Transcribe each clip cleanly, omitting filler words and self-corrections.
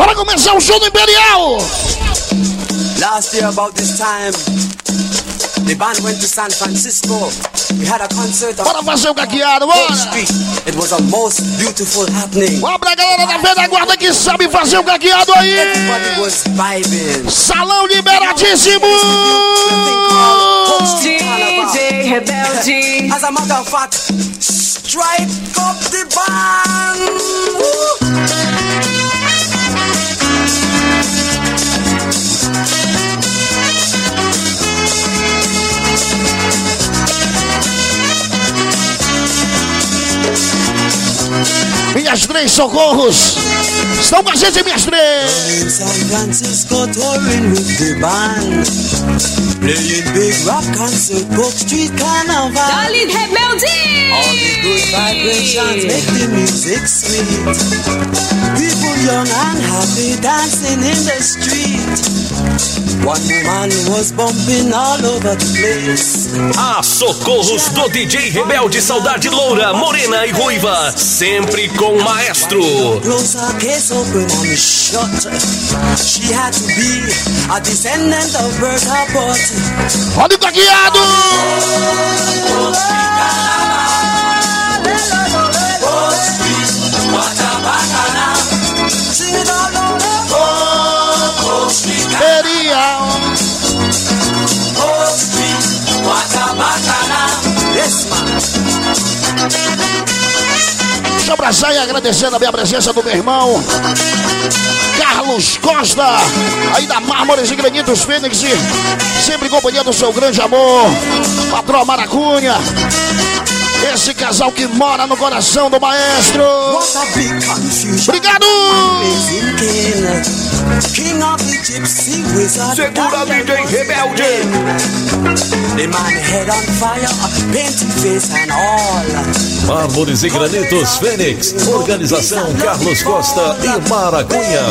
Bora começar o show do Imperial! Last year about this time, the band went to San Francisco. We had a concert on Bora fazer o caqueado, bora! Street. It was a most beautiful happening. Bora pra galera da velha guarda que sabe fazer o caqueado aí! Everybody was vibing. Salão liberadíssimo! DJ Rebelde. As a matter of fact, strike up the band. Minhas três socorros estão com a gente, minhas três. In San Francisco touring with the band, playing big rock concert, Book Street Carnival. Dali Rebelde. All the good vibrations make the music sweet. People young and happy dancing in the street. One woman was bumping all over the place. A socorros do DJ Rebelde, Saudade Loura, Morena e Ruiva, sempre com o maestro. Close her case open and shut. She had to be a descendant of Bertha Butt. Olha o caqueado! Sing it all over. Imperial! Yes, man. Deixa eu abraçar e agradecer também a presença do meu irmão Carlos Costa, aí da Mármores e Granitos Fênix, sempre em companhia do seu grande amor, patrão Maracunha. Esse casal que mora no coração do maestro. Obrigado! Segura DJ Rebelde. The man head on fire, painted face and all. Mármores e Granitos Fênix, organização Carlos Costa e Maracunha.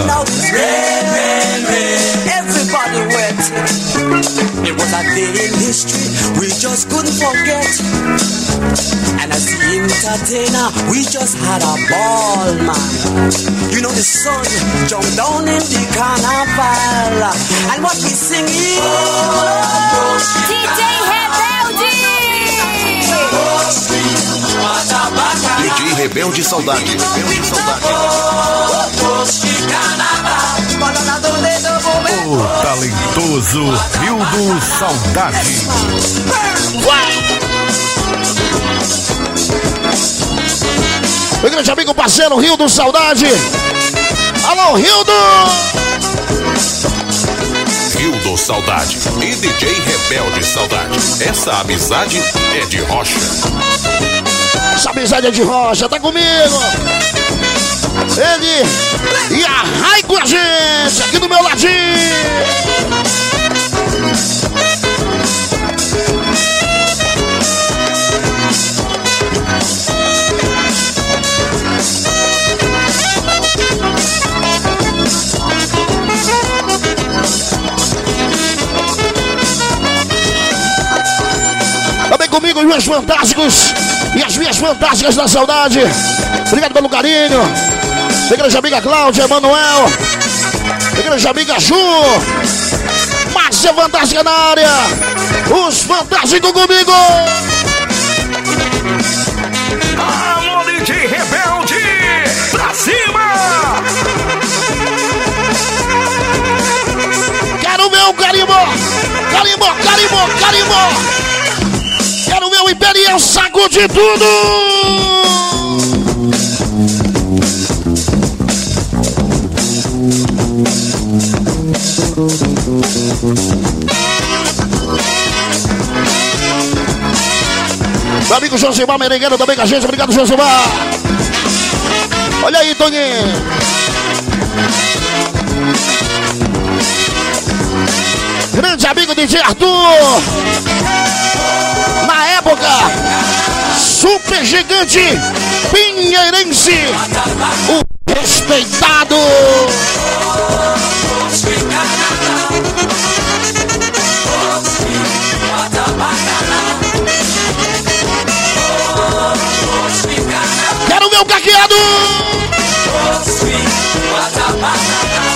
Everybody wet. It was a day in history we just couldn't forget. And as the entertainer, we just had a ball, man. You know the sun jumped down in the carnival, and what we sing is DJ Rebelde. DJ Rebelde, Saudade. Rebelde, Saudade. O talentoso Rio do Saudade. Meu grande amigo parceiro Rio do Saudade. Alô, Rildo! Rio do Saudade e DJ Rebelde Saudade. Essa amizade é de rocha. Essa amizade é de rocha, tá comigo? Ele e a Rai com a gente, aqui do meu ladinho. Também comigo os meus fantásticos e as minhas fantásticas da saudade. Obrigado pelo carinho. Minha grande amiga Cláudia, Emanuel. Minha grande amiga Ju. Márcia Fantástica na área. Os fantásticos comigo. Alô, DJ Rebelde, pra cima! Quero ver o carimbó. Carimbó, carimbó, carimbó. Quero ver o Imperial sacudir tudo. Meu amigo Josimar Merengueiro também com a gente. Obrigado, Josimar. Olha aí, Toninho. Grande amigo DJ Arthur. Na época, super gigante pinheirense, o respeitado. Quero ver o caqueado.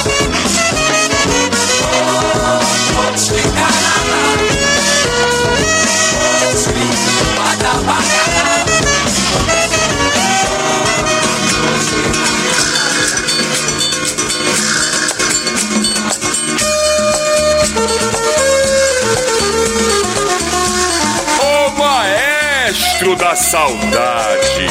maestro da saudade.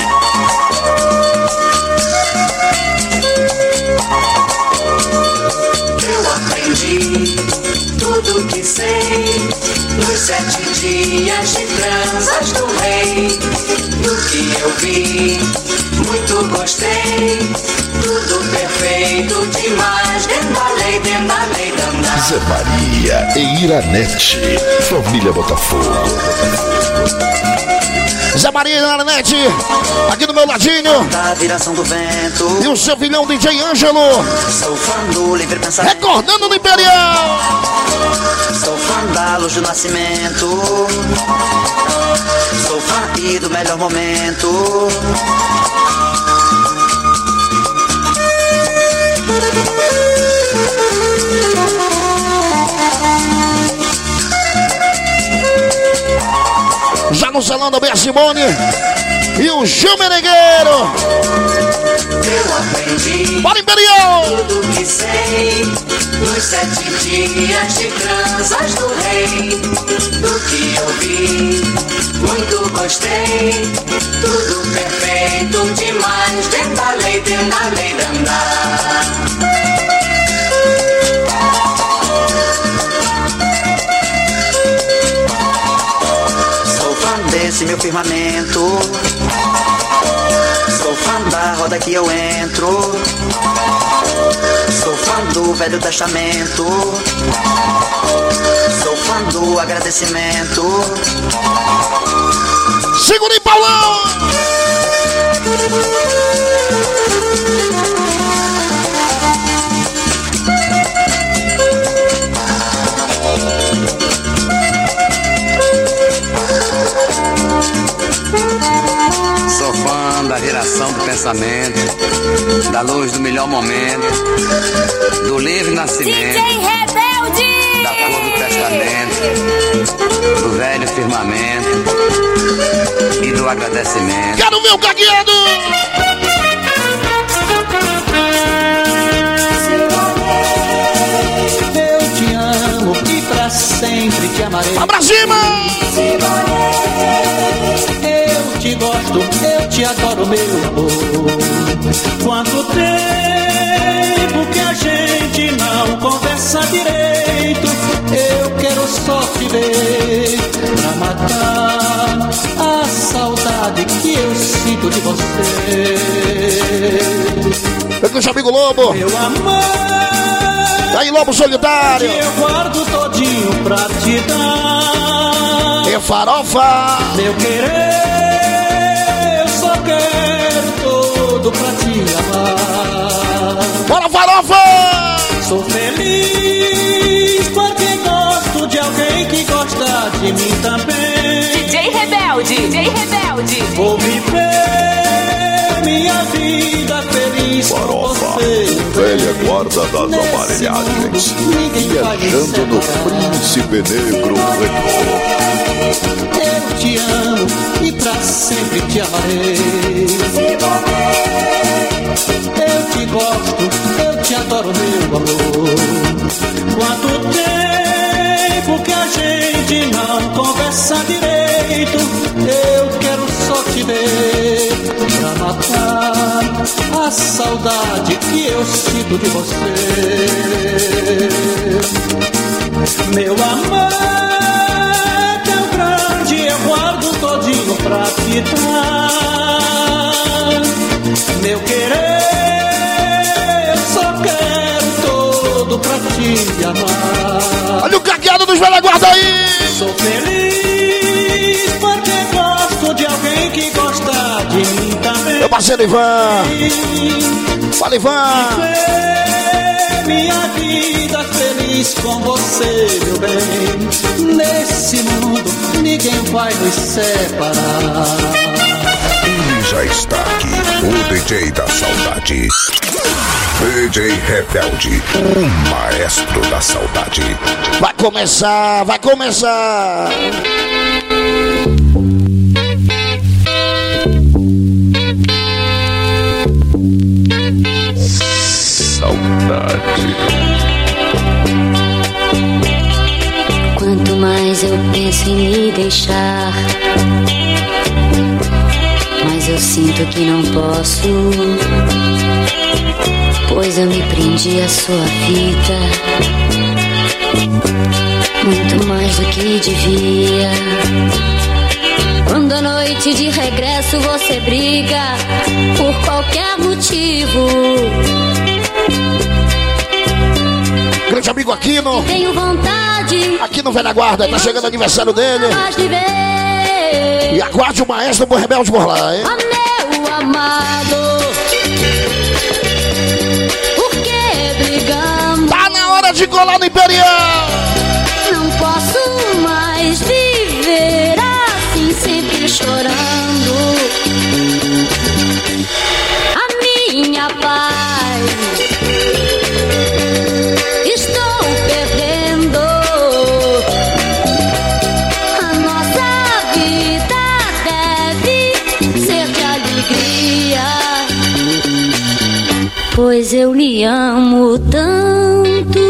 Eu aprendi tudo que sei nos 7 dias de transas do rei. Do que eu vi, muito gostei. Tudo perfeito demais, dentro da lei, dentro da lei, dentro da... Zé Maria e Iranete, família Botafogo. Zé Maria e Iranete, aqui do meu ladinho. Da viração do vento. E o seu filhão DJ Ângelo. Sou fã do livre pensamento. Recordando no Imperial. Sou fã da luz do nascimento. Sou fã e do melhor momento. Já no salão da Bia Simone e o Gil Menegueiro. Eu aprendi Bora, Imperial! tudo que sei nos 7 dias de transas do rei. Do que eu vi, muito gostei. Tudo perfeito demais, dentro da lei, dentro da lei, dentro da... Desse meu firmamento, sou fã da roda que eu entro, sou fã do Velho Testamento, sou fã do agradecimento. Segura aí, Paulão! Sou fã da geração do pensamento, da luz do melhor momento, do livre nascimento, DJ Rebelde! da cor do testamento, do velho firmamento e do agradecimento. Quero ver o cagueado! Eu te amo e pra sempre te amarei. Vamos pra cima! Eu te gosto, eu te adoro, meu amor. Quanto tempo que a gente não conversa direito. Eu quero só te ver pra matar a saudade que eu sinto de você. Eu com o amigo Lobo. Meu amor, Aí, Lobo Solitário. eu guardo todinho pra te dar. E farofa. Meu querer, eu só quero todo pra te amar. Bora, farofa! Sou feliz porque gosto de alguém que gosta de mim também. DJ Rebelde! DJ Rebelde! Vou viver minha vida feliz com você. Velha guarda das aparelhagens, viajando no Príncipe Negro Retrô. Eu te amo e pra sempre te amarei. Eu te gosto, eu te adoro, meu amor. Quanto tempo que a gente não conversa direito. Eu quero só te ver pra matar a saudade que eu sinto de você. Meu amor é tão grande, eu guardo todinho pra te dar. Meu querer, eu só quero todo pra te amar. Olha o cagueado dos velha guarda aí! Sou feliz porque gosto de alguém que gosta de mim também. Meu parceiro Ivan. Fala, Ivan. Viver minha vida feliz com você, meu bem. Nesse mundo ninguém vai nos separar. E já está aqui o DJ da saudade, DJ Rebelde, o maestro da saudade. Vai começar, vai começar. Saudade. Quanto mais eu penso em me deixar, eu sinto que não posso, pois eu me prendi à sua vida, muito mais do que devia. Quando à noite de regresso você briga por qualquer motivo, grande amigo Aquino, tenho vontade aqui no Velha Guarda, tá chegando o aniversário dele. E aguarde o maestro por Rebelde por lá, hein? Meu amado, por que brigamos? Tá na hora de colar no Imperial. Não posso mais viver assim, sempre chorando. A minha paz estou perdendo. A nossa vida deve ser de alegria, pois eu lhe amo tanto.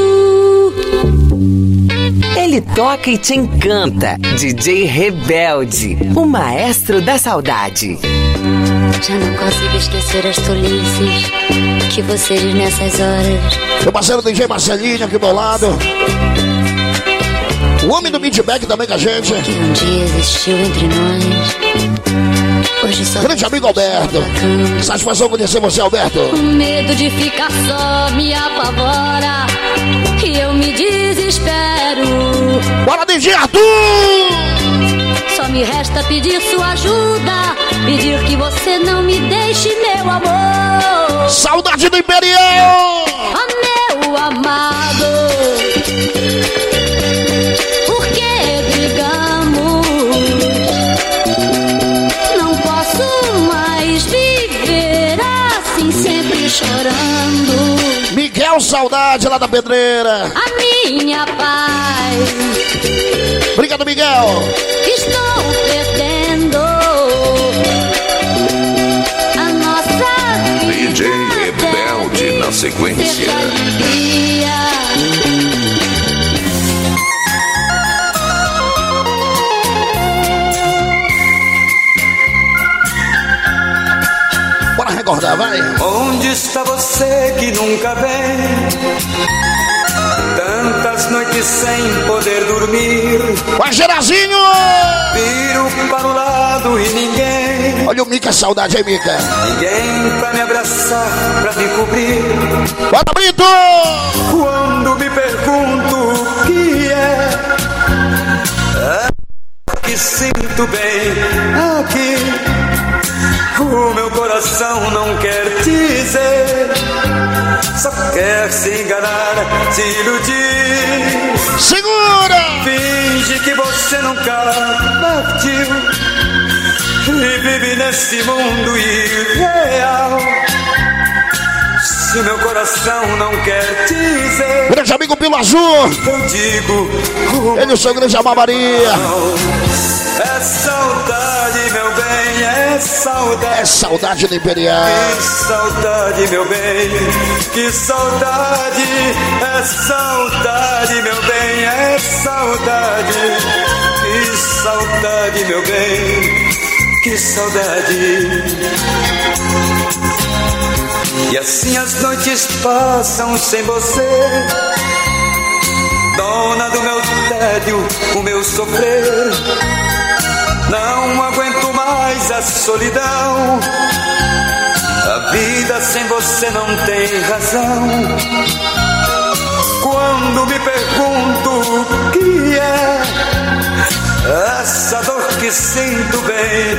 Ele toca e te encanta. DJ Rebelde, o maestro da saudade. Já não consigo esquecer as tolices que você diz nessas horas. Meu parceiro DJ Marcelinho aqui do lado. O homem do Midback também com a gente. Que um dia existiu entre nós. Hoje só grande amigo Alberto. Satisfação conhecer você, Alberto. O medo de ficar só me apavora e eu me desespero. Bora, DJ Arthur! Só me resta pedir sua ajuda, pedir que você não me deixe, meu amor. Saudade do Imperial! Oh, meu amado, por que brigamos? Não posso mais viver assim, sempre chorando. Miguel Saudade lá da Pedreira. A minha paz. Obrigado, Miguel. Estou perdendo a nossa vida. DJ Rebelde na sequência. Bora recordar, vai. Onde está você que nunca vem? Tantas noites sem poder dormir. Vai, Gerazinho! Viro para o lado e ninguém. Olha o Mica, saudade aí, Mica. Ninguém pra me abraçar, pra me cobrir. Bora, Brito! Quando me pergunto o que é que sinto bem aqui, o meu coração não quer dizer, só quer se enganar, se iludir. Segura! Finge que você nunca partiu e vive nesse mundo irreal. Se o meu coração não quer dizer, grande amigo Pilo Azul, eu digo, ele e o seu grande amor Maria. É saudade, meu bem, é saudade. É saudade do Imperial. Que saudade, meu bem, que saudade. É saudade, meu bem, é saudade. Que saudade, meu bem, que saudade. E assim as noites passam sem você, dona do meu tédio, o meu sofrer. Não aguento mais a solidão, a vida sem você não tem razão. Quando me pergunto o que é essa dor que sinto bem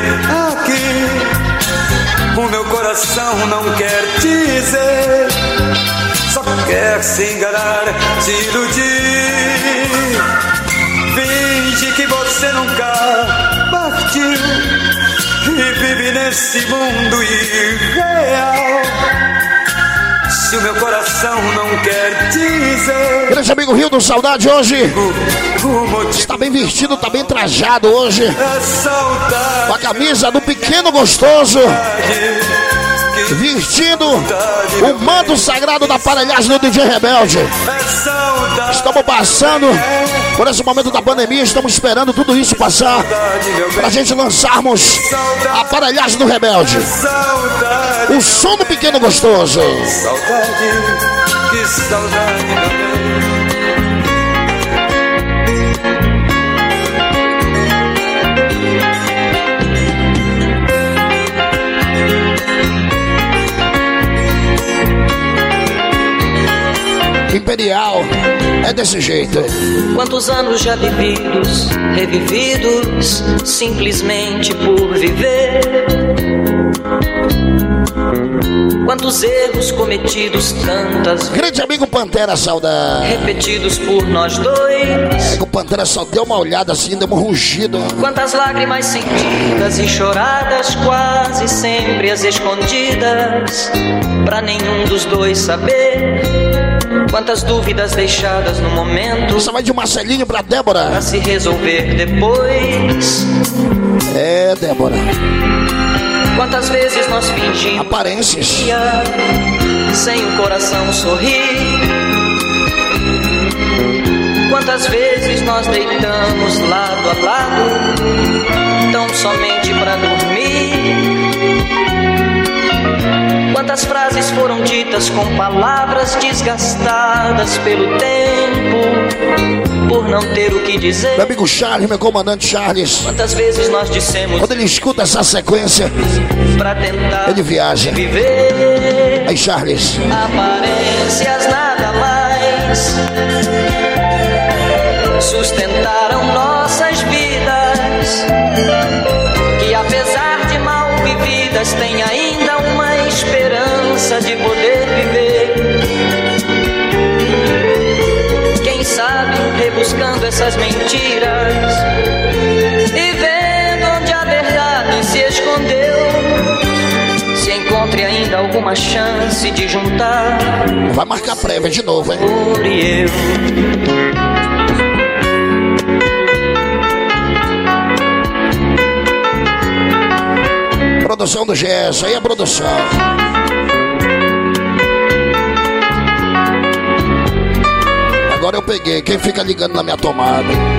aqui, o meu coração não quer dizer, só quer se enganar, se iludir. Finge que você nunca partiu e vive nesse mundo irreal. Se o meu coração não quer dizer. Grande amigo Rio do Saudade hoje está bem vestido, está bem trajado hoje, com a camisa do Pequeno Gostoso. vestindo o manto sagrado da aparelhagem do DJ Rebelde. Estamos passando por esse momento da pandemia, estamos esperando tudo isso passar pra gente lançarmos a aparelhagem do Rebelde. O som do pequeno gostoso. Saudade, que saudade, meu bem. Imperial, é desse jeito. Quantos anos já vividos, revividos, simplesmente por viver. Quantos erros cometidos, tantas vezes. Grande amigo Pantera, saudade. Repetidos por nós dois. O Pantera só deu uma olhada assim, deu um rugido. Quantas lágrimas sentidas e choradas, quase sempre as escondidas, pra nenhum dos dois saber. Quantas dúvidas deixadas no momento. Você vai de Marcelinho pra Débora. Pra se resolver depois. É, Débora. Quantas vezes nós fingimos aparências sem o coração sorrir. Quantas vezes nós deitamos lado a lado, tão somente pra dormir. Quantas frases foram ditas com palavras desgastadas pelo tempo, por não ter o que dizer. Meu amigo Charles, meu comandante Charles. Quantas vezes nós dissemos. Quando ele escuta essa sequência, pra tentar ele viaja. Viver. Aí, Charles. Aparências nada mais sustentaram nossas vidas, que apesar de mal vividas tem ainda uma esperança de poder viver. Quem sabe rebuscando essas mentiras e vendo onde a verdade se escondeu, se encontre ainda alguma chance de juntar. Vai marcar prévia de novo, hein? Por eu. Produção do Gesso, aí é produção. Agora eu peguei, quem fica ligando na minha tomada?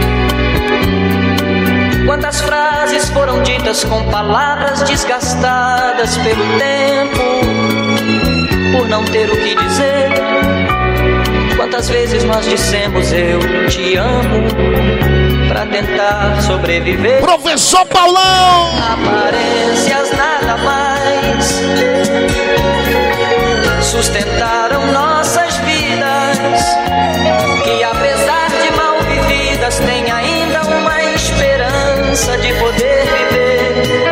Quantas frases foram ditas com palavras desgastadas pelo tempo, por não ter o que dizer. Quantas vezes nós dissemos eu te amo, pra tentar sobreviver. Professor Paulão! Aparências nada mais sustentaram nossas vidas, que apesar de mal vividas tem ainda uma esperança de poder viver.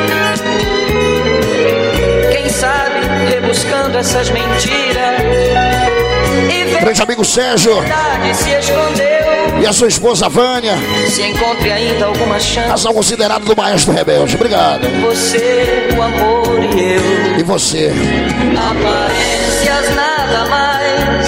Quem sabe rebuscando essas mentiras e ver. Grande amigo Sérgio Se escondeu. E a sua esposa Vânia. Se encontre ainda alguma chance. Casal considerado do Maestro Rebelde. Obrigado. Você, o amor e eu. E você. Aparências nada mais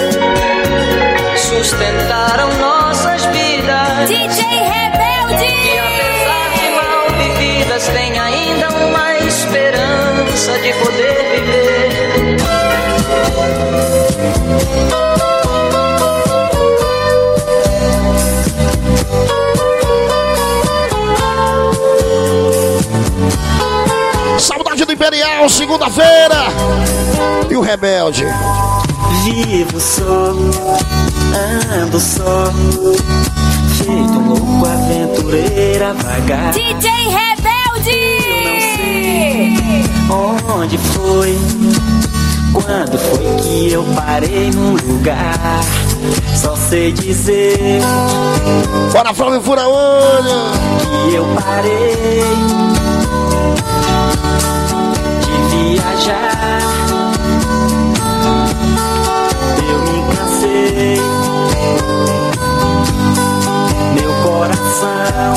sustentaram nossas vidas. DJ Rebelde. Que apesar de mal vividas tem ainda uma esperança de poder viver. Saudade do Imperial, segunda-feira. E o Rebelde. Vivo só, ando só, feito um louco aventureira vagar. DJ Rebelde. Onde foi? Quando foi que eu parei num lugar? Só sei dizer. Bora, Flávio Fura Olho. Que eu parei de viajar. Eu me cansei. Meu coração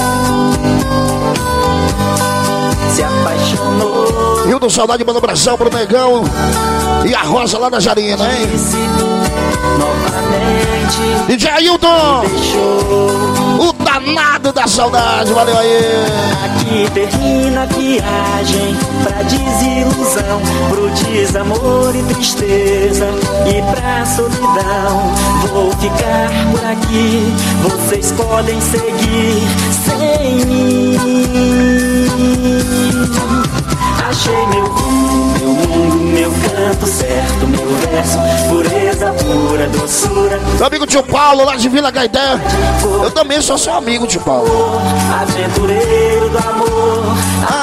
se apaixonou. Rio do Saudade, manda um abração pro Negão e a Rosa lá da Jarina, hein? Novamente DJ Ailton, o da danado da saudade. Valeu aí. Aqui termina a viagem pra desilusão, pro desamor e tristeza e pra solidão. Vou ficar por aqui, vocês podem seguir sem mim. Achei meu rumo, meu mundo, meu canto certo, meu verso, pureza pura, doçura. Meu amigo tio Paulo, lá de Vila Gaité. Eu também sou seu amigo, tio Paulo. Aventureiro do amor,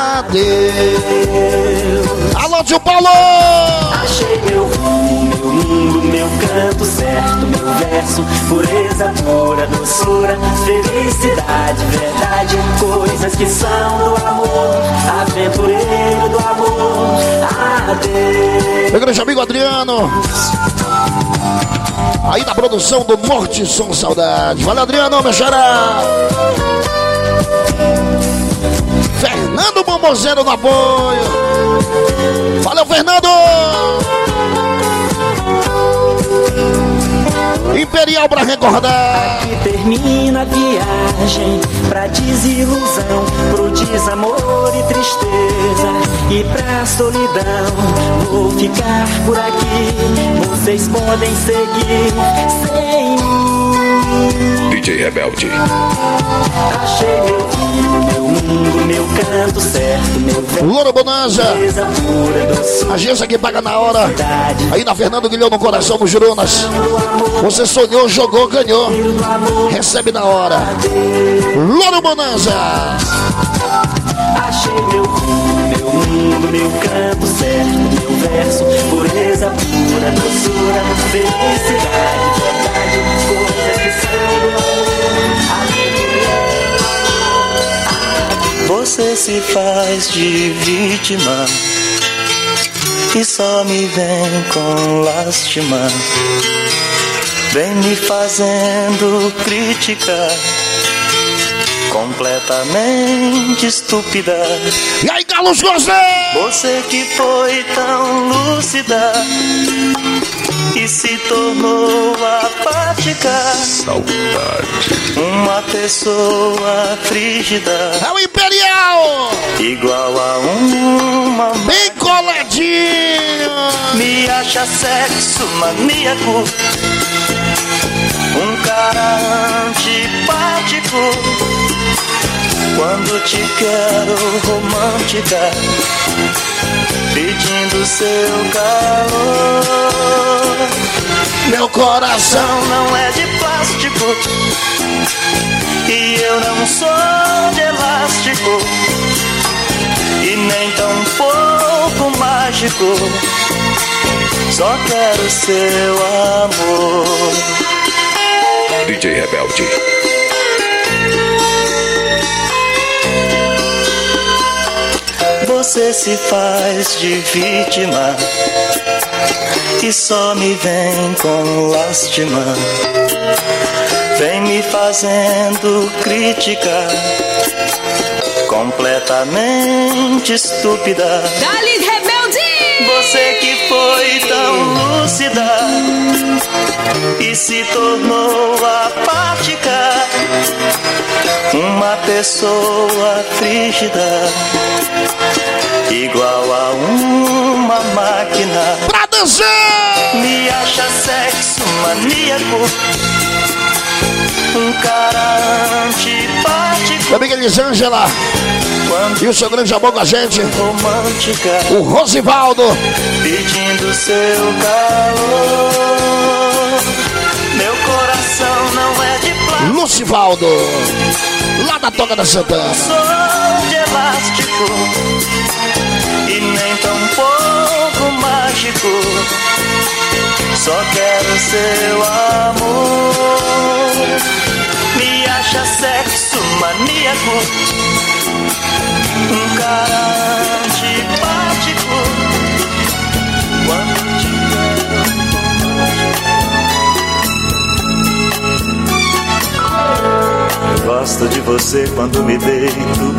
adeus. Alô, tio Paulo! Achei meu rumo, meu mundo, meu canto certo, meu verso, pureza pura, doçura, felicidade, verdade, coisas que são do amor, aventureiro do amor, adeus. Meu grande amigo Adriano, aí da produção do Morte Som Saudade. Valeu, Adriano, meu xará. Fernando Bombozeiro no apoio. Valeu, Fernando. Imperial pra recordar. Aqui termina a viagem pra desilusão, pro desamor e tristeza e pra solidão. Vou ficar por aqui, vocês podem seguir sem mim. DJ Rebelde. Achei meu rumo, meu mundo, meu canto certo, meu verso. Louro Bonanza, agência que paga na hora. Aí na Fernando Guilhão no coração, no Jurunas. Você sonhou, jogou, ganhou. Recebe na hora. Louro Bonanza. Achei meu rumo, meu mundo, meu canto certo, meu verso, pureza pura, doçura, felicidade, verdade, coisas que são do amor. Você se faz de vítima e só me vem com lástima, vem me fazendo crítica completamente estúpida. E aí, Carlos José? Você que foi tão lúcida e se tornou apática. Saudade. Uma pessoa frígida. É o Imperial. Igual a uma bem coladinho. Me acha sexo maníaco, um cara antipático. Quando te quero romântica, pedindo seu calor. Meu coração não é de plástico e eu não sou de elástico e nem tão pouco mágico. Só quero seu amor. DJ Rebelde. Você se faz de vítima e só me vem com lástima, vem me fazendo crítica completamente estúpida. Dali, Rebelde! Você que foi tão lúcida e se tornou apática, uma pessoa frígida, igual a uma máquina. Pra dançar! Me acha sexo maníaco, um cara antipático. Meu amigo Elisângela e o seu grande amor com a gente, romântica, o Rosivaldo, pedindo seu calor. Meu coração não é de plástico, Lucivaldo, lá da Toca da Santana. Sou de elástico e nem tão pouco mágico. Só quero seu amor. Me acha sexo maníaco, um cara antipático. Quando te quero, gosto de você quando me deito,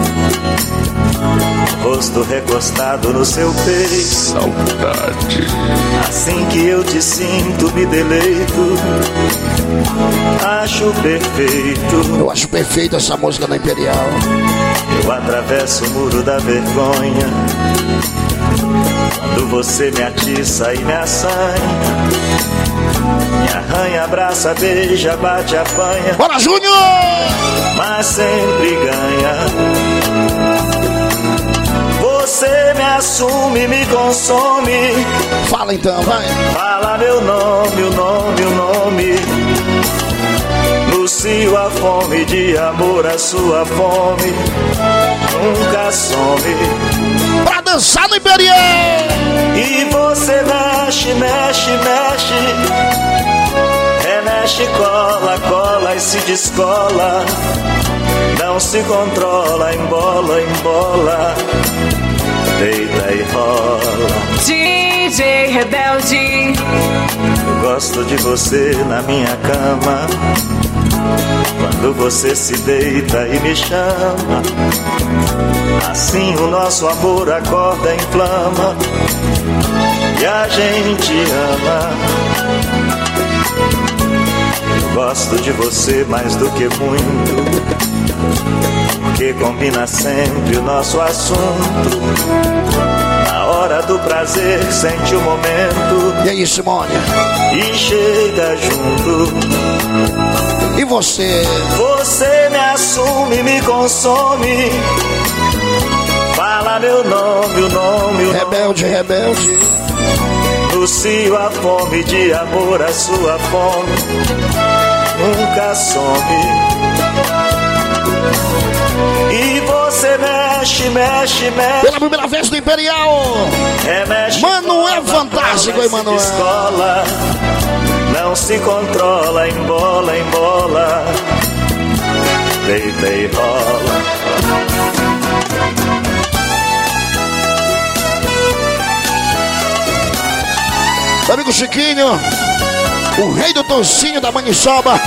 rosto recostado no seu peito. Saudade. Assim que eu te sinto, me deleito. A acho perfeito. Eu acho perfeita essa música da Imperial. Eu atravesso o muro da vergonha quando você me atiça e me assanha. Me arranha, abraça, beija, bate, apanha. Bora, Júnior! Mas sempre ganha. Você me assume, me consome. Fala então, vai. Fala meu nome, o nome, o nome. Lucio a fome de amor, a sua fome nunca some. Pra dançar no Imperial. E você mexe, mexe, mexe. Remexe, cola, cola e se descola. Não se controla, embola, embola. Deita e rola. DJ Rebelde. Eu gosto de você na minha cama. Quando você se deita e me chama, assim o nosso amor acorda, inflama e a gente ama. Eu gosto de você mais do que muito, porque combina sempre o nosso assunto. Na hora do prazer sente o momento. E aí, Simone? E chega junto. E você? Você me assume, me consome. Fala meu nome, o nome, o Rebelde, nome. rebelde. Lucio a fome de amor, a sua fome nunca some. E você mexe, mexe, mexe. Pela primeira vez do Imperial. Remexe, Mano, é fantástico, hein, Mano? Escola, não se controla, embola, embola. Deita e rola. Meu amigo Chiquinho, o rei do tocinho da Maniçoba.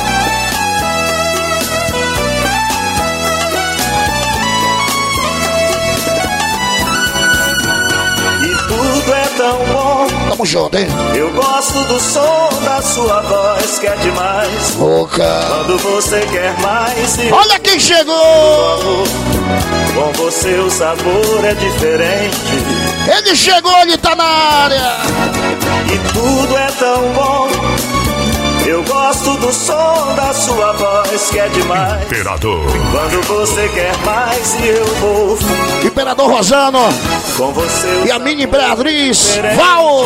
Tudo é tão bom. Tamo junto, hein? Eu gosto do som da sua voz, que é demais. Boca. Quando você quer mais. Olha quem chegou! Com você o sabor é diferente. Ele chegou, ele tá na área. E tudo é tão bom. Eu gosto do som da sua voz, que é demais. Imperador. Quando você quer mais e eu vou. Imperador Rosano. Com você e a mini Imperatriz Val.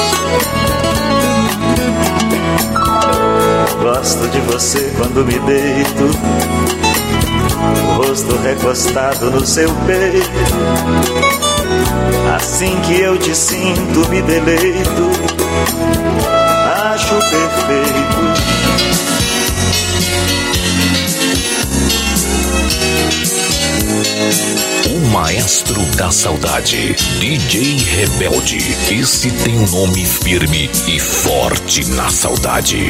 Gosto de você quando me deito, o rosto recostado no seu peito. Assim que eu te sinto, me deleito. Acho perfeito. O maestro da saudade, DJ Rebelde. Esse tem um nome firme e forte na saudade.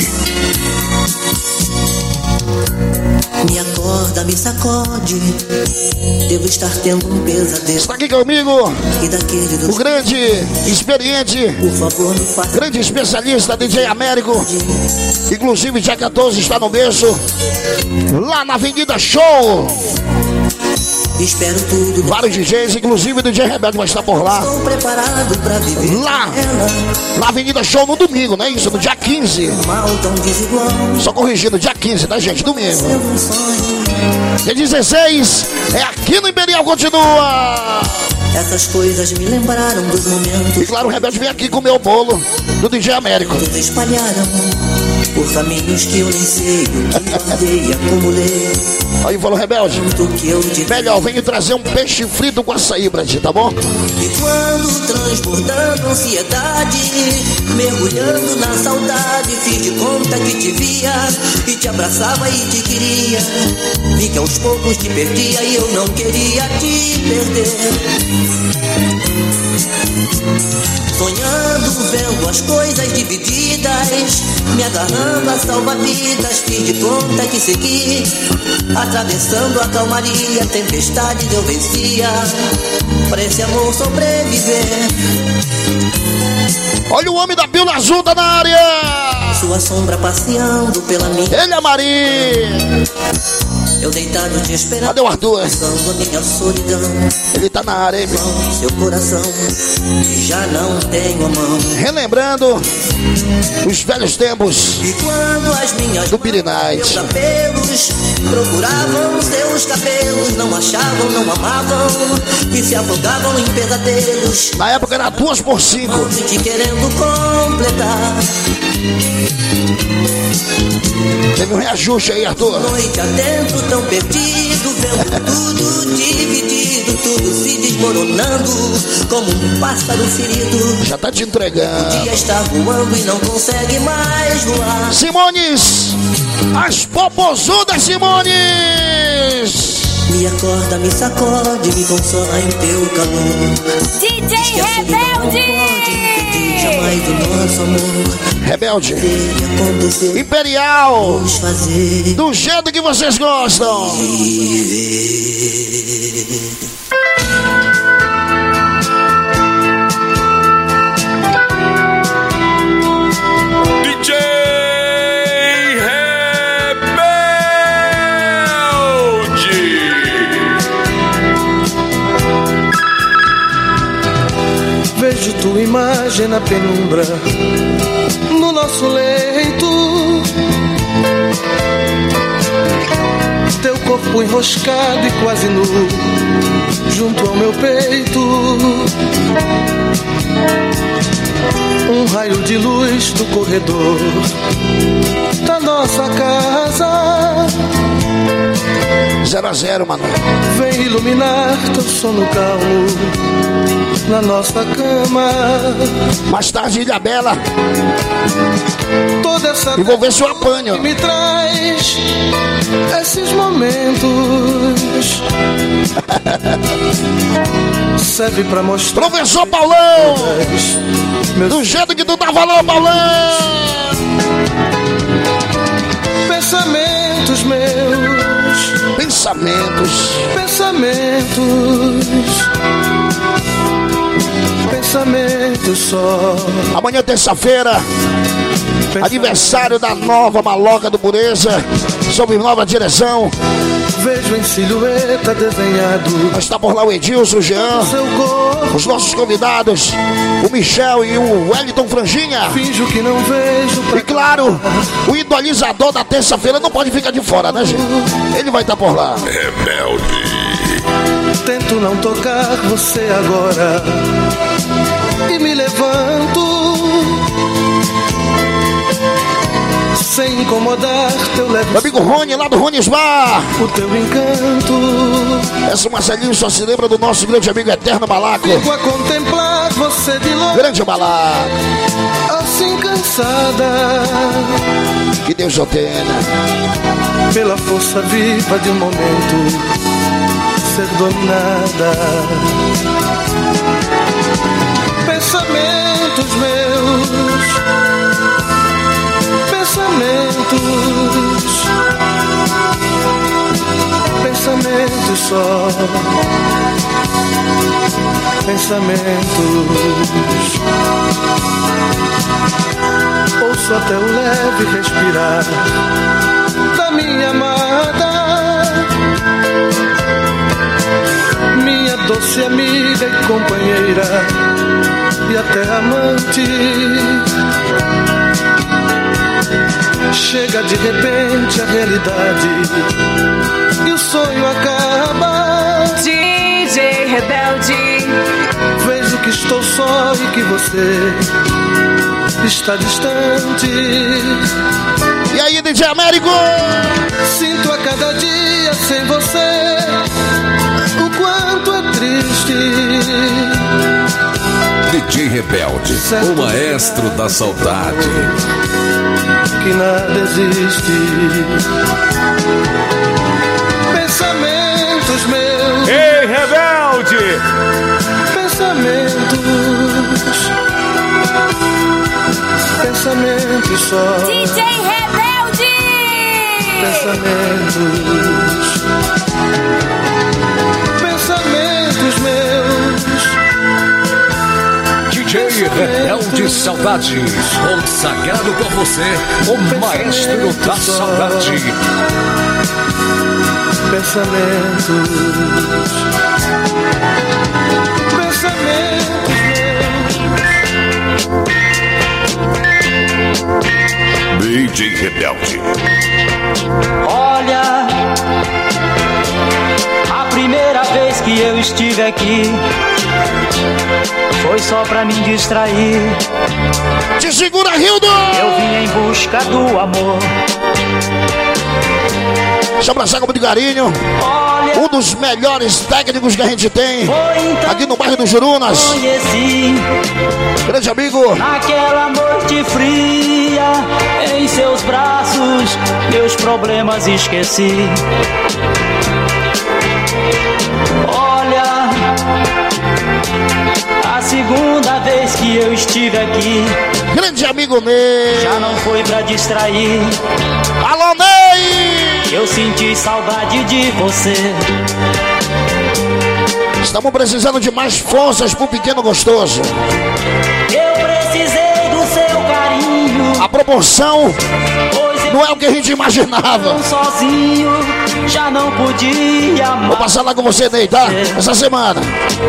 Me acorda, me sacode. Devo estar tendo um pesadelo. Está aqui comigo o grande, experiente, por favor, me faça. grande especialista DJ Américo. Inclusive dia 14 está no berço, lá na Avenida Show. Espero tudo. Vários DJs, inclusive o DJ Rebelde vai estar por lá. Estou preparado pra viver lá na Avenida Show no domingo, não é isso? No dia 15. Mal tão desigual. Só corrigindo, dia 15, tá, gente? Domingo. Dia 16 é aqui no Imperial, continua. Essas coisas me lembraram dos momentos. E claro, o Rebelde vem aqui comer o bolo do DJ Américo. Se espalharam por caminhos que eu nem sei, o que andei, acumulei. Aí falou, Rebelde, melhor, venho trazer um peixe frito com açaí pra ti, tá bom? E quando transbordando ansiedade, mergulhando na saudade, fiz de conta que te via e te abraçava e te queria. Vi que aos poucos te perdia e eu não queria te perder. Sonhando, vendo as coisas divididas, me agarrando a salva-vidas, fiz de conta que segui, atravessando a calmaria, tempestades eu vencia, pra esse amor sobreviver. Olha o homem da pílula azul, tá na área! sua sombra passeando pela minha. Ele é Maria. Eu deitado te esperando. Cadê o Arthur? Pensando a minha solidão. Ele tá na área, hein, meu? Seu coração, que já não tenho a mão. Relembrando os velhos tempos e quando as minhas do Billy Knight. Cabelos procuravam seus cabelos, não achavam, não amavam e se afogavam em pesadelos. Na época era 2 por 5. Te querendo completar. Teve um reajuste aí, Arthur. Noite adentro, tão perdido, vendo tudo dividido, tudo se desmoronando como um pássaro ferido. Já tá te entregando. O dia está voando e não consegue mais voar. Simones! As popozudas Simones! Me acorda, me sacode, me consola em teu calor. DJ Rebelde! Jamais do nosso amor. Rebelde Imperial, do jeito que vocês gostam. DJ Rebelde. Vejo tua imagem na penumbra, no nosso leito, teu corpo enroscado e quase nu, junto ao meu peito. Um raio de luz do corredor da nossa casa 0-0, mano. vem iluminar teu sono calmo na nossa cama. Mais tarde, Ilha Bela. Toda essa e vou ver se eu apanho. Me traz esses momentos. Serve pra mostrar. Professor Paulão! Do jeito que tu tá falando, Paulão! Pensamentos meus. Pensamentos. Pensamentos só. Amanhã, terça-feira, aniversário da nova Maloca do Pureza, sob nova direção. Vejo em silhueta desenhado. Mas tá por lá o Edilson, o Jean, os nossos convidados, o Michel e o Wellington Franjinha. Finjo que não vejo. E claro, o idolizador da terça-feira não pode ficar de fora, né, gente? Ele vai estar por lá. Rebelde. Tento não tocar você agora e me levanto sem incomodar teu leve. Meu amigo Rony, lá do Rony's Bar. O teu encanto. Essa Marcelinho só se lembra do nosso grande amigo Eterno Balaco. Fico a contemplar você de longe. Grande Balaco. Assim cansada. Que Deus o tenha. Pela força viva de um momento ser dominada. Pensamentos meus. Pensamentos só. Pensamentos. Ouço até o leve respirar da minha amada, minha doce amiga e companheira e até amante. Chega de repente a realidade e o sonho acaba. DJ Rebelde. Vejo que estou só e que você está distante. E aí, DJ Américo? Sinto a cada dia sem você o quanto é triste. DJ Rebelde, o maestro da saudade. Que nada existe. Pensamentos meus. Ei, Rebelde! Pensamentos só. DJ Rebelde! Pensamentos meus. DJ Rebelde saudade, consagrado por você, o maestro da saudade. Pensamentos. DJ Rebelde. Olha, a primeira vez que eu estive aqui foi só pra me distrair. Te segura, Rildo! Eu vim em busca do amor. Deixa eu abraçar com muito carinho. Olha, um dos melhores técnicos que a gente tem então aqui no bairro do Jurunas. Conheci grande amigo. Naquela noite fria, em seus braços, meus problemas esqueci. Olha, a segunda vez que eu estive aqui, grande amigo Ney, já não foi pra distrair. Alô, Ney! Eu senti saudade de você. Estamos precisando de mais forças pro pequeno gostoso. Eu precisei do seu carinho. A proporção não é o que a gente imaginava. Sozinho, já não podia amar. Vou passar lá com você, Ney, tá? Essa semana.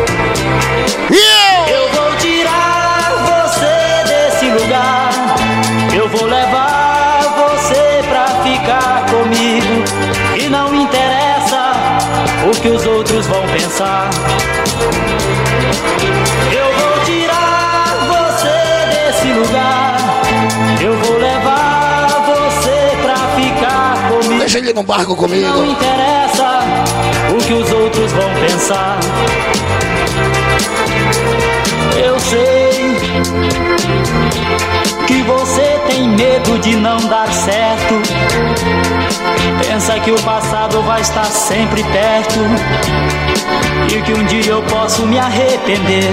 E eu vou tirar você desse lugar. Eu vou levar você pra ficar comigo. E não interessa o que os outros vão pensar. Eu vou tirar você desse lugar. Eu vou levar você pra ficar comigo. Deixa ele no barco comigo. Não interessa o que os outros vão pensar. Eu sei que você tem medo de não dar certo. Pensa que o passado vai estar sempre perto e que um dia eu posso me arrepender.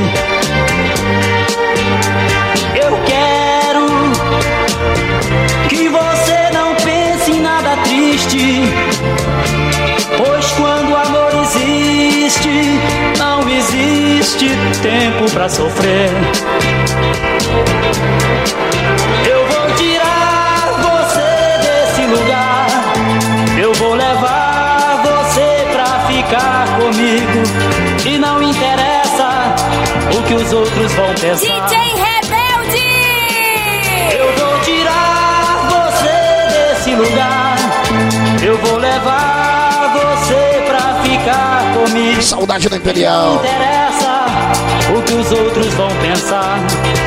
Eu quero que você não pense em nada triste, pois quando o amor existe, não existe tempo pra sofrer. Eu vou tirar você desse lugar. Eu vou levar você pra ficar comigo. E não interessa o que os outros vão pensar. DJ Rebelde! Eu vou tirar você desse lugar. Eu vou levar você pra ficar comigo. Saudade do Imperial. Não interessa o que os outros vão pensar.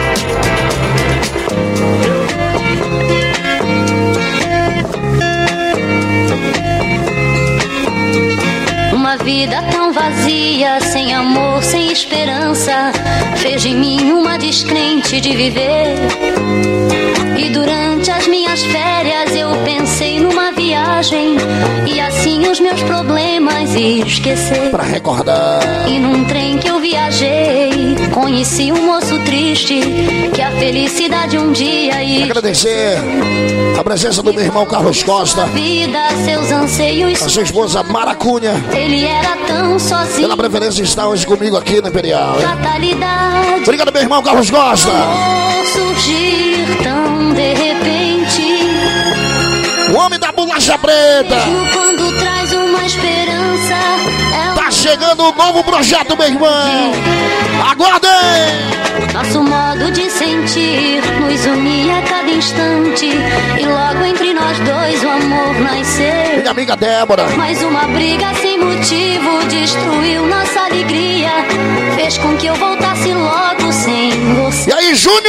Uma vida tão vazia, sem amor, sem esperança, fez de mim uma descrente de viver. E durante as minhas férias eu pensei numa viagem e assim os meus problemas esquecer. Pra recordar. E num trem que eu viajei, conheci um moço triste que a felicidade um dia ia. Agradecer a presença do meu irmão Carlos Costa, vida, seus anseios, a sua esposa Maracunha. Ele era tão sozinho. Pela preferência está hoje comigo aqui no Imperial. Fatalidade. Obrigado, meu irmão Carlos Costa. Surgir tão de repente. O homem da bolacha preta. Mesmo quando traz uma esperança. Tá chegando um novo projeto, meu irmão. Aguardem! Nosso modo de sentir nos unia a cada instante. E logo entre nós dois o amor nasceu. Minha amiga Débora. Mas uma briga sem motivo destruiu nossa alegria. Fez com que eu voltasse logo sem você. E aí, Júnior?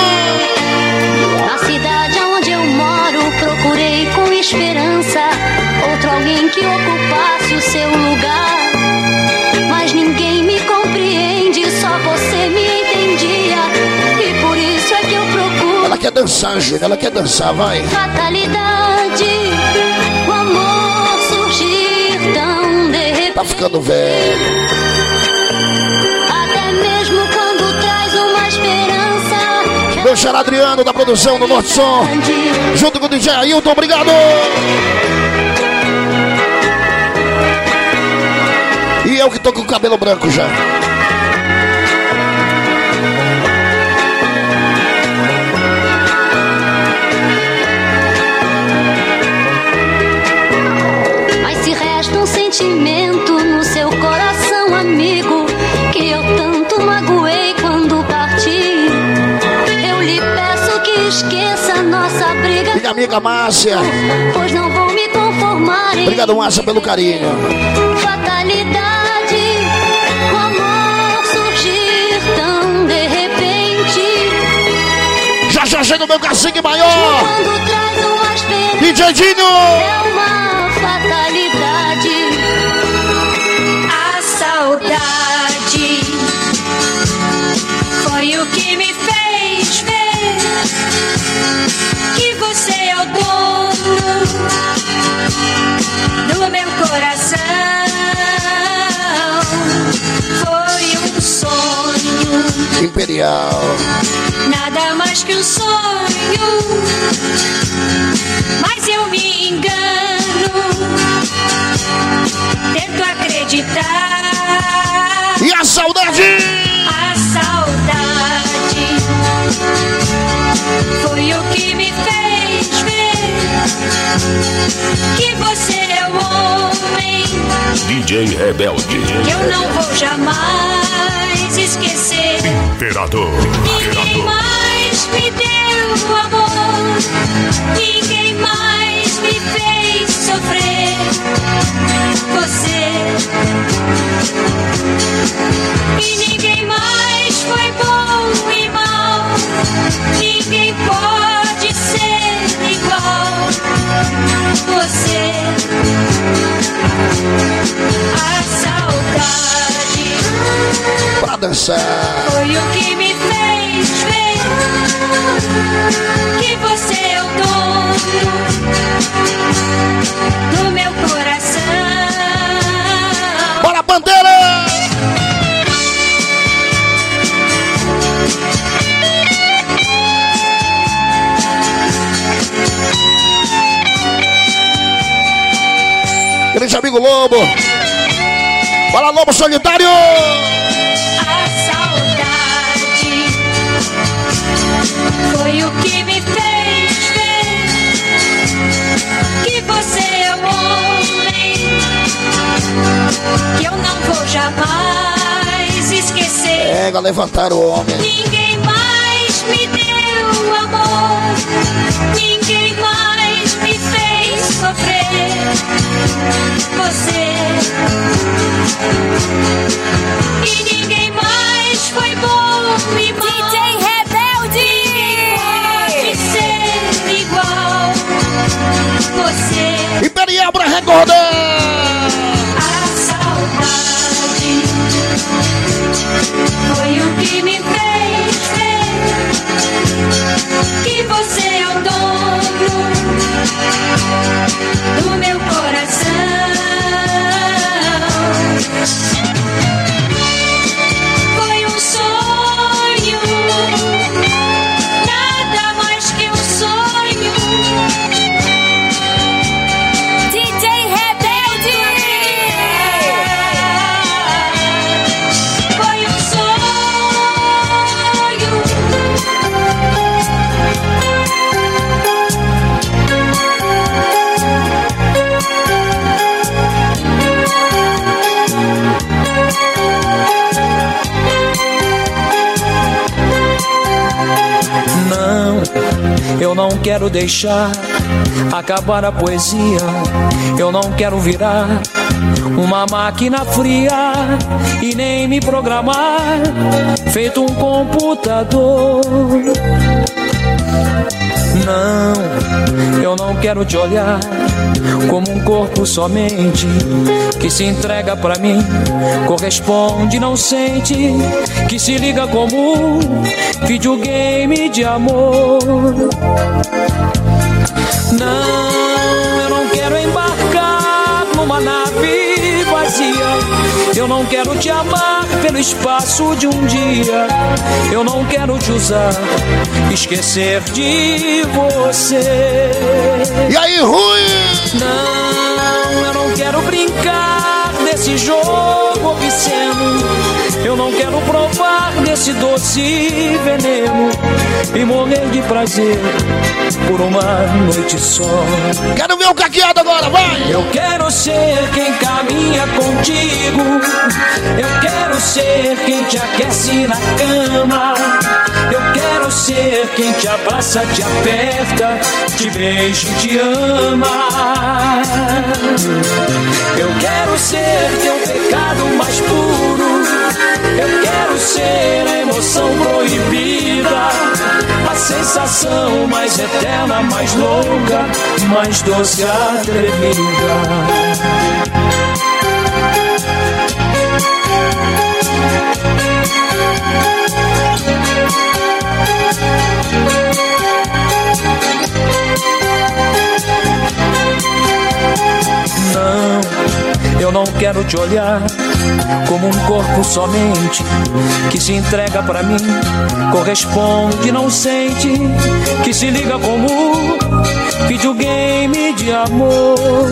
Na cidade onde eu moro, procurei com esperança outro alguém que ocupasse o seu lugar. Mas ninguém me compreende, só você me entendia. E por isso é que eu procuro. Ela quer dançar, Júnior, ela quer dançar, vai. Fatalidade, o amor surgir tão de repente. Tá ficando velho. Até mesmo quando traz uma esperança. Meu xará Adriano da produção do Norte Som, junto com o DJ Ailton, obrigado! E eu que tô com o cabelo branco já. sentimento no seu coração, amigo, que eu tanto magoei quando parti. Eu lhe peço que esqueça nossa briga. Minha amiga Márcia, pois não vou me conformar em... Obrigado, Márcia, pelo carinho. Fatalidade, o amor surgir tão de repente. Já chega o meu cacique maior. Quando traz uma experiência, DJ Dinho. é uma fatalidade. A saudade foi o que me fez ver que você é o dono do meu coração. Foi um sonho Imperial, nada mais que um sonho, mas eu me engano, tento acreditar. E a saudade? A saudade foi o que me fez ver que você é o homem DJ Rebelde. que eu não vou jamais esquecer. Imperador. Ninguém mais me deu amor, ninguém mais me fez sofrer. Você e ninguém mais foi bom e mal, ninguém pode ser igual. Você, a saudade Pra dançar. foi o que me fez ver que você é o dono do meu coração. Bora, bandeira! Grande amigo Lobo. Bora, Lobo Solitário! A saudade foi o que me fez ver que você é o homem que eu não vou jamais esquecer. Pega, levantar o homem. Ninguém mais me deu amor, ninguém mais me fez sofrer. Você e ninguém mais foi bom e mal. DJ Rebelde! Ninguém pode ser igual. Você, Imperial pra recordar! a saudade foi o que me fez ver que você é o dono do meu coração. Foi um sonho, nada mais que um sonho. DJ Rebelde! Foi um Não, eu não quero deixar acabar a poesia. Eu não quero virar uma máquina fria e nem me programar feito um computador. Não, eu não quero te olhar como um corpo somente que se entrega pra mim, corresponde, não sente, que se liga como um videogame de amor. Não, eu não quero embarcar numa nave vazia. Eu não quero te amar pelo espaço de um dia. Eu não quero te usar, esquecer de você. E aí, Rui? Não, eu não quero brincar nesse jogo obsceno. Eu não quero provar desse doce veneno e morrer de prazer por uma noite só. Quero ver o caqueado agora, vai! Eu quero ser quem caminha contigo. Eu quero ser quem te aquece na cama. Eu quero ser quem te abraça, te aperta, te beija e te ama. Eu quero ser teu pecado mais puro. Eu quero ser a emoção proibida, a sensação mais eterna, mais louca, mais doce, atrevida. Não, eu não quero te olhar como um corpo somente que se entrega pra mim, corresponde, não sente, que se liga como videogame de amor.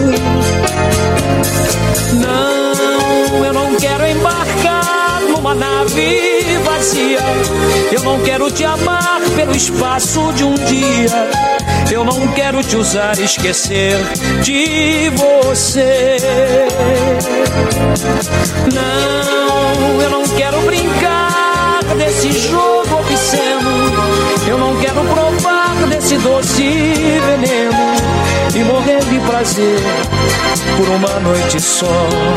Não, eu não quero embarcar numa nave vazia. Eu não quero te amar pelo espaço de um dia. Eu não quero te usar e esquecer de você. Não, eu não quero brincar desse jogo obsceno. Eu não quero provar desse doce veneno e morrer de prazer por uma noite só.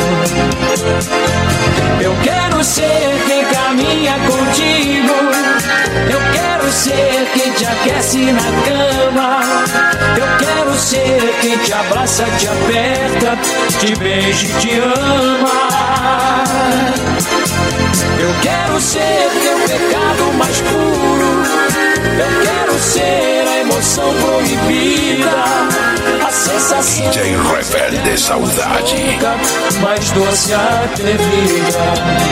Eu quero ser quem caminha contigo. Eu quero ser quem te aquece na cama. Eu quero ser quem te abraça, te aperta, te beija e te ama. Eu quero ser teu pecado mais puro. Eu quero ser a emoção proibida, a sensação DJ Rebelde Saudade, mais doce, atrevida.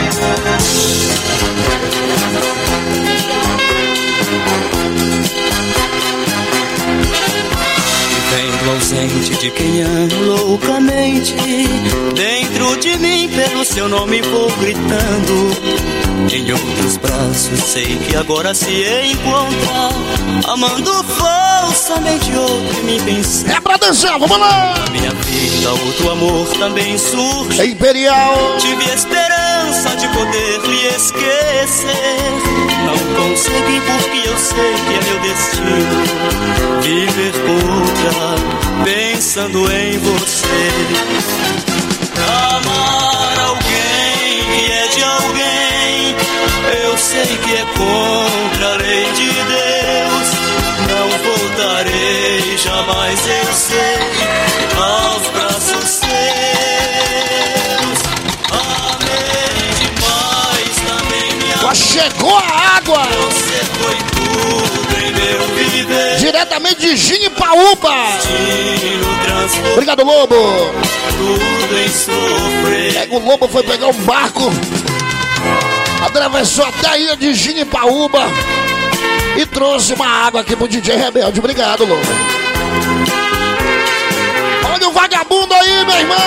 Vendo ausente de quem amo loucamente, dentro de mim pelo seu nome vou gritando. Em outros braços sei que agora se encontra, amando falsamente outro me pensando. É pra dançar, vamos lá! Na minha vida outro amor também surge. É Imperial. Tive esperança de poder lhe esquecer. Não consegui porque eu sei que é meu destino viver com outra, pensando em você. Amar alguém que é de alguém, eu sei que é contra a lei de Deus. Não voltarei jamais, eu sei, aos braços seus. Amei demais, também me amou. Chegou a água! Você foi tudo em meu viver. Diretamente de Ginipaúba. Obrigado, Lobo. Tudo em sofrer. O Lobo foi pegar um barco, atravessou até a ilha de Ginipaúba e trouxe uma água aqui pro DJ Rebelde. Obrigado, Lobo. Olha o vagabundo aí, meu irmão.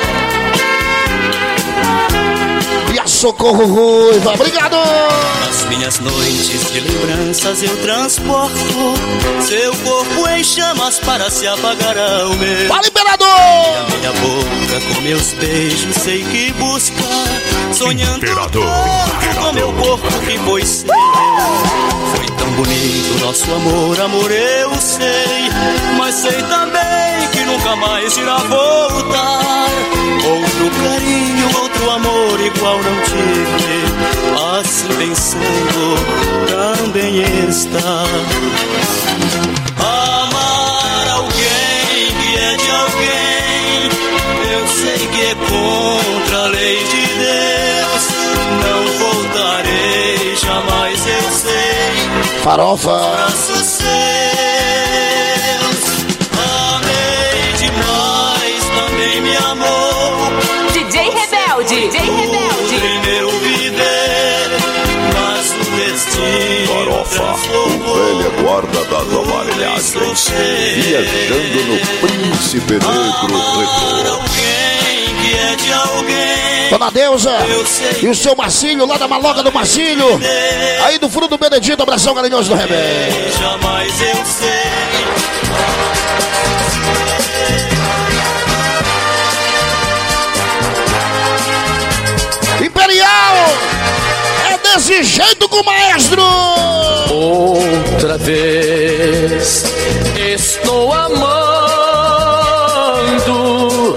E a Socorro Ruiva. Obrigado. Nas minhas noites de lembranças eu transporto seu corpo em chamas para se apagar ao meu. Fala, Imperador! E a minha boca com meus beijos sei que busca, sonhando com meu corpo que foi seu. Foi tão bonito nosso amor, amor eu sei, mas sei também que nunca mais irá voltar. Outro carinho, outro amor igual não tive, assim pensando também está. Amar alguém que é de alguém, eu sei que é contra a lei de Deus. Não voltarei jamais, eu sei. Farofa. Braços seus. Amei demais, também me amou. DJ Rebelde. DJ Rebelde. Em meu viver, mas o destino Farofa, o velho guarda das aparelhagens, viajando no Príncipe Negro Retrô. Alguém que é é de alguém. Dona Deusa e o seu Marcílio, lá da Maloca do Marcílio. Aí do Fruto do Benedito, abração carinhoso do Rebelde. Jamais eu sei. Imperial! É desse jeito com o maestro! Outra vez estou amando.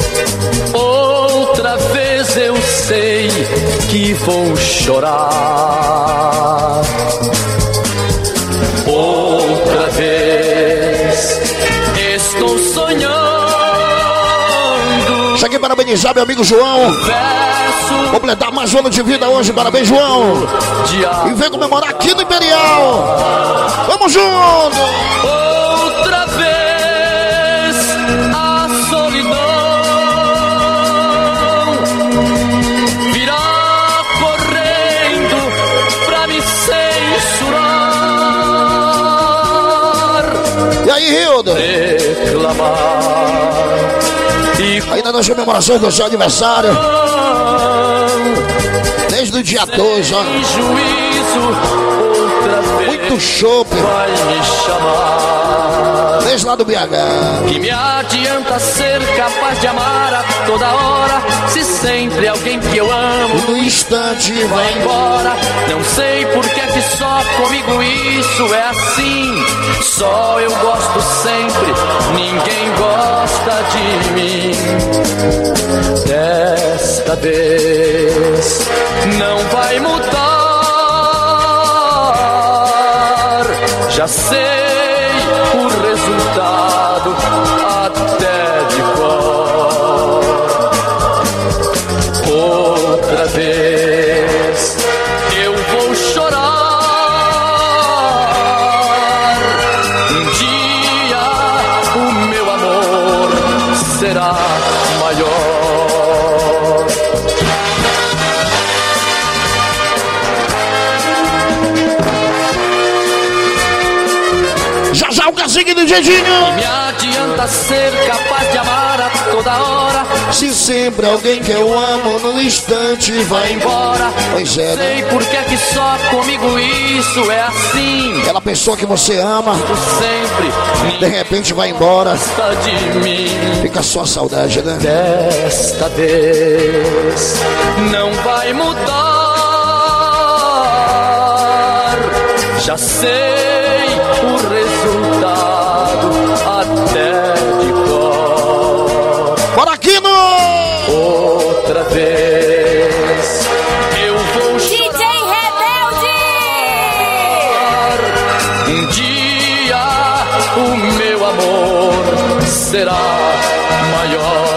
Outra vez eu sei que vou chorar. Outra vez estou sonhando. Cheguei para parabenizar meu amigo João. Completar mais um ano de vida hoje. Parabéns, João. E vem comemorar aqui no Imperial. Vamos junto! Outra vez a solidão virá correndo pra me censurar. E aí, Hilda? Reclamar. Ainda nas comemorações do seu aniversário. Desde o dia 2, ó. Muito chope. Vai me chamar. Desde lá do BH. Que me adianta ser capaz de amar a toda hora, se sempre alguém que eu amo no instante vai embora. Não sei por que é que só comigo isso é assim. Só eu gosto sempre, ninguém gosta de mim. Desta vez não vai mudar. Já sei o resultado até de cor. Outra vez eu vou chorar. Um dia o meu amor será maior. Já o cacique do Dedinho. Me adianta ser capaz de amar a toda hora, se sempre alguém que eu amo no instante vai embora. Pois é, sei por que é que só comigo isso é assim. Aquela pessoa que você ama sempre de repente vai embora. De mim. Fica só a saudade, né? Desta vez não vai mudar. Já sei o resultado até de cor. Bora aqui no outra vez eu vou chorar. DJ Rebelde. Um dia o meu amor será maior.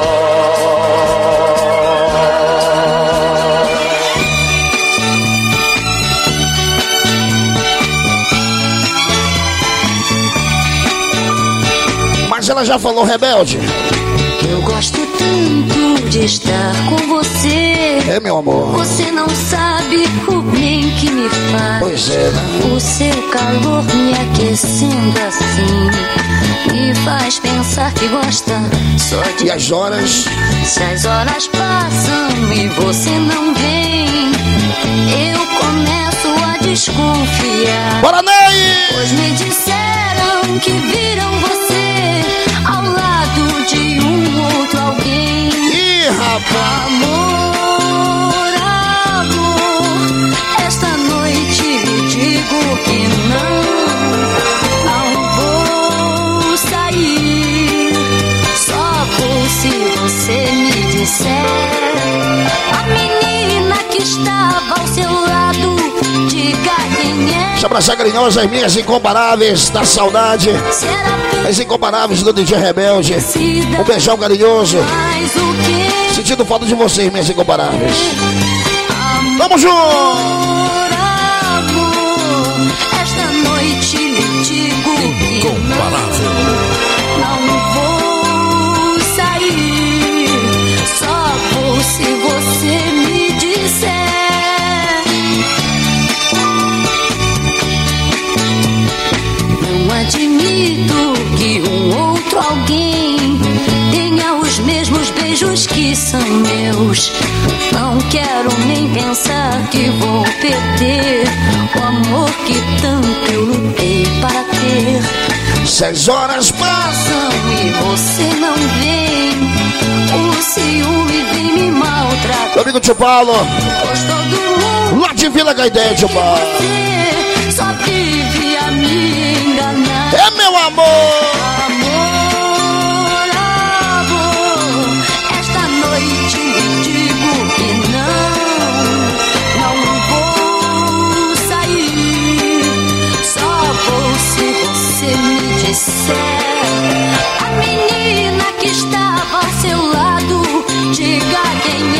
Ela já falou, Rebelde. Eu gosto tanto de estar com você. É, meu amor. Você não sabe o bem que me faz. Pois é, né? O seu calor me aquecendo assim me faz pensar que gosta só de... E as horas? Se as horas passam e você não vem, eu começo a desconfiar. Bora, Ney! Pois me disseram que viram você ao lado de um outro alguém. Ih, rapaz! Amor, amor, esta noite lhe digo que não vou sair. Só vou se você me disser. A menina que estava ao seu lado, diga quem é. Deixa eu abraçar carinhosa as minhas incomparáveis da saudade. As incomparáveis do DJ Rebelde. Um beijão carinhoso. Sentindo falta de vocês, minhas incomparáveis. Vamos juntos! Esta noite lhe digo que não vou sair. Só vou se você me disser. Não admito que um outro alguém tenha os mesmos beijos que que são meus. Não quero nem pensar que vou perder o amor que tanto eu lutei para ter. 6 horas passam e você não vem. O ciúme vem me maltratar. Meu amigo Tio Paulo, pois todo mundo lá de Vila Gaidé, Tio Paulo, só vive a me enganar. É meu amor. Esta noite me digo que não vou sair. Só vou se você me disser. A menina que estava ao seu lado, diga quem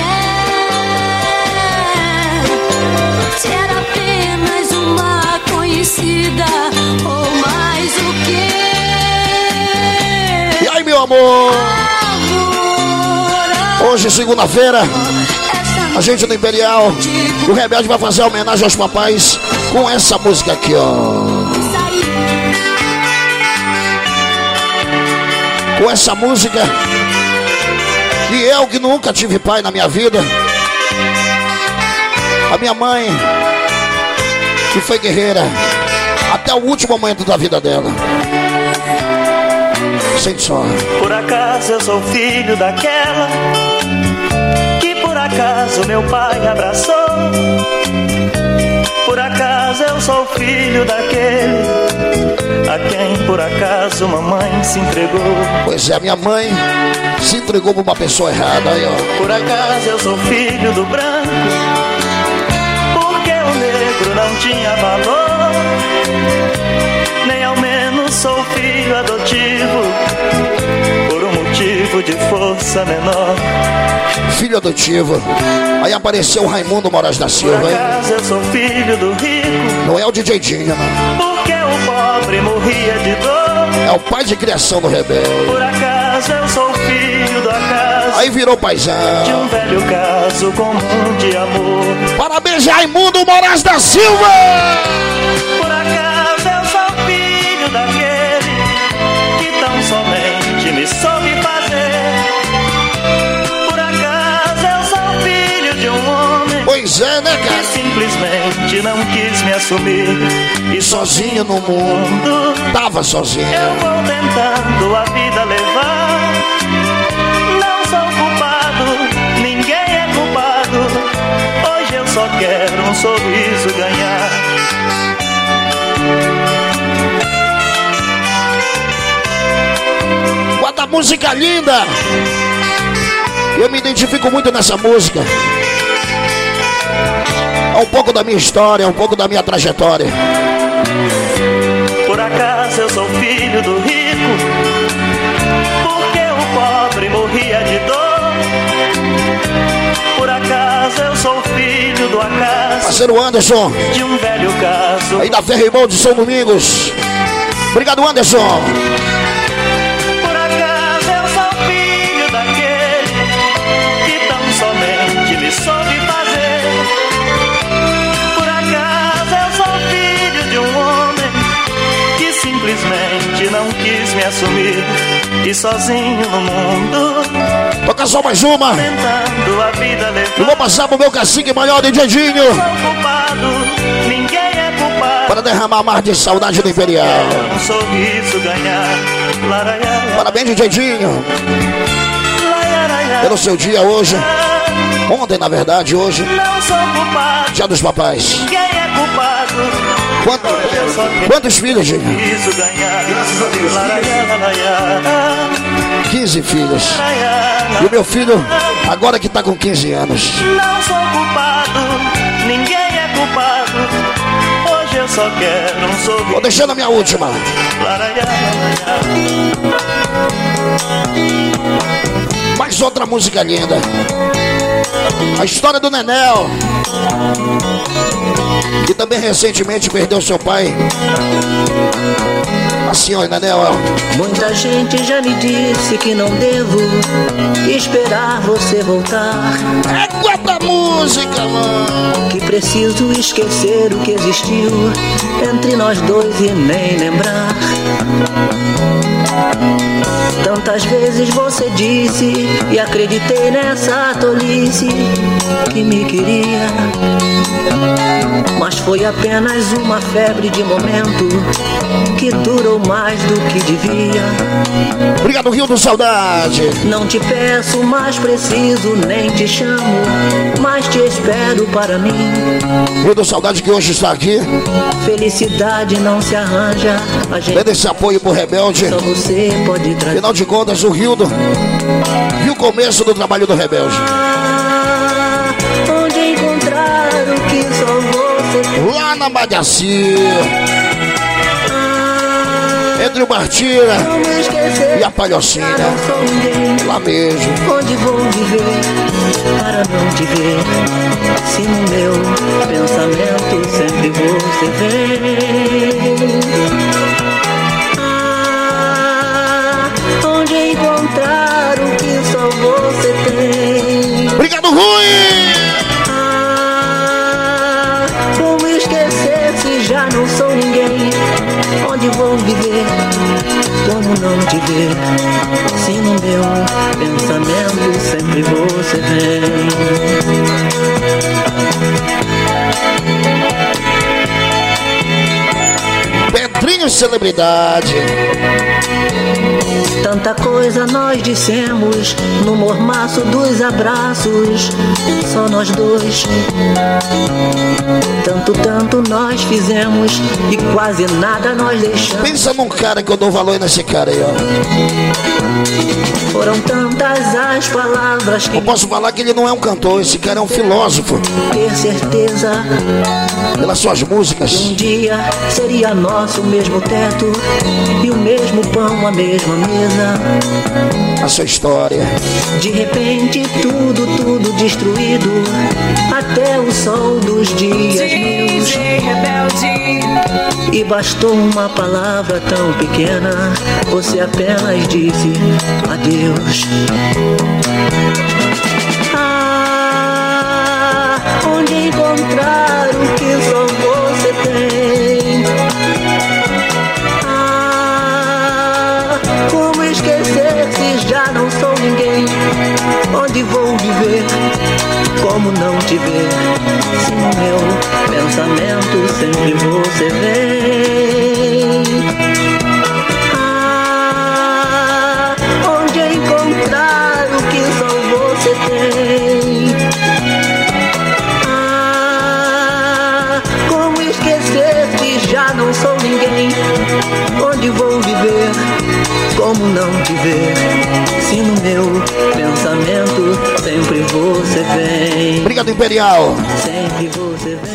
é. Se era apenas uma conhecida ou mais o quê? E aí, meu amor? Hoje, segunda-feira, a gente do Imperial, o Rebelde vai fazer a homenagem aos papais com essa música aqui, ó. Com essa música que eu, que nunca tive pai na minha vida, a minha mãe, que foi guerreira até o último momento da vida dela. Sente só. Por acaso eu sou filho daquela que por acaso meu pai abraçou. Por acaso eu sou filho daquele a quem por acaso mamãe se entregou. Pois é, minha mãe se entregou pra uma pessoa errada aí, ó. Por acaso eu sou filho do branco, porque o negro não tinha valor. Nem ao menos sou filho adotivo, por um motivo de força menor. Filho adotivo. Aí apareceu o Raimundo Moraes da Silva. Por acaso eu sou filho do rico, não é o DJ Dinho, não. Porque o pobre morria de dor. É o pai de criação do Rebelde. Por acaso eu sou filho do acaso, aí virou paizão de um velho caso comum de amor. Parabéns, Raimundo Moraes da Silva. Por acaso eu sou filho daquele que tão somente me soube fazer. Por acaso eu sou filho de um homem, pois é, né, cara, que simplesmente não quis me assumir. E sozinho no mundo, tava sozinho. Eu vou tentando a vida levar. Não sou culpado, ninguém é culpado. Hoje eu só quero um sorriso ganhar. Quanta música linda! Eu me identifico muito nessa música. É um pouco da minha história, é um pouco da minha trajetória. Por acaso eu sou filho do rico, porque o pobre morria de dor. Por acaso eu sou filho do acaso, parceiro Anderson, de um velho caso, aí da Ferrimão de São Domingos. Obrigado, Anderson. Por acaso eu sou filho daquele que tão somente me soube fazer. Por acaso eu sou filho de um homem que simplesmente não quis me assumir. E sozinho no mundo, toca só mais uma, tentando a vida levar. Eu vou passar pro meu cacique maior, DJ Dinho. Sou culpado, ninguém é culpado, para derramar mais de saudade do Imperial. Um sorriso ganhar. Parabéns, DJ Dinho, pelo seu dia hoje. Ontem, na verdade, hoje. Não sou culpado, dia dos papais. Ninguém é culpado. Quantos filhos, Dinho? Graças a Deus. 15 filhos. E o meu filho, agora que tá com 15 anos. Não sou culpado, ninguém é culpado. Hoje eu só quero um sorriso. Vou deixando a minha última. Mais outra música linda. A história do Nenel, que também recentemente perdeu seu pai. Assim, ó, Nenel. Muita gente já me disse que não devo esperar você voltar. É quanta música, mano. Que preciso esquecer o que existiu entre nós dois e nem lembrar. Tantas vezes você disse e acreditei nessa tolice que me queria, mas foi apenas uma febre de momento que durou mais do que devia. Obrigado, Rio do Saudade. Não te peço, mas preciso, nem te chamo, mas te espero para mim. Rio do Saudade que hoje está aqui. Felicidade não se arranja, a gente dando esse apoio pro Rebelde. Só você pode trazer. Afinal de contas, o Rildo e o começo do trabalho do Rebelde. Onde encontrar o que só você. Lá na Badiacia, entre o Martira e a Palhocinha. Lá mesmo. Onde vou viver para não te ver? Se no meu pensamento sempre você vem. Onde encontrar o que só você tem? Obrigado, Rui! Como esquecer se já não sou ninguém? Onde vou viver? Como não te ver? Se no meu pensamento sempre você vem. Pedrinho Celebridade. Tanta coisa nós dissemos no mormaço dos abraços, só nós dois. Tanto nós fizemos e quase nada nós deixamos. Pensa num cara que eu dou valor nesse cara aí, ó. Foram tantas as palavras que... Eu posso falar que ele não é um cantor, esse cara é um filósofo. Ter certeza pelas suas músicas. Um dia seria nosso o mesmo teto e o mesmo pão, a mesma mesa. A sua história. De repente tudo destruído, até o sol dos dias meus. E bastou uma palavra tão pequena, você apenas disse adeus. Onde encontrar o que só você tem? Como esquecer se já não sou ninguém? Onde vou viver? Como não te ver? Se no meu pensamento sempre você vem. Onde encontrar o que só você tem? Como esquecer se já não sou ninguém? Onde vou viver? Como não te ver? Se no meu pensamento sempre você vem. Obrigado, Imperial. Sempre você vem.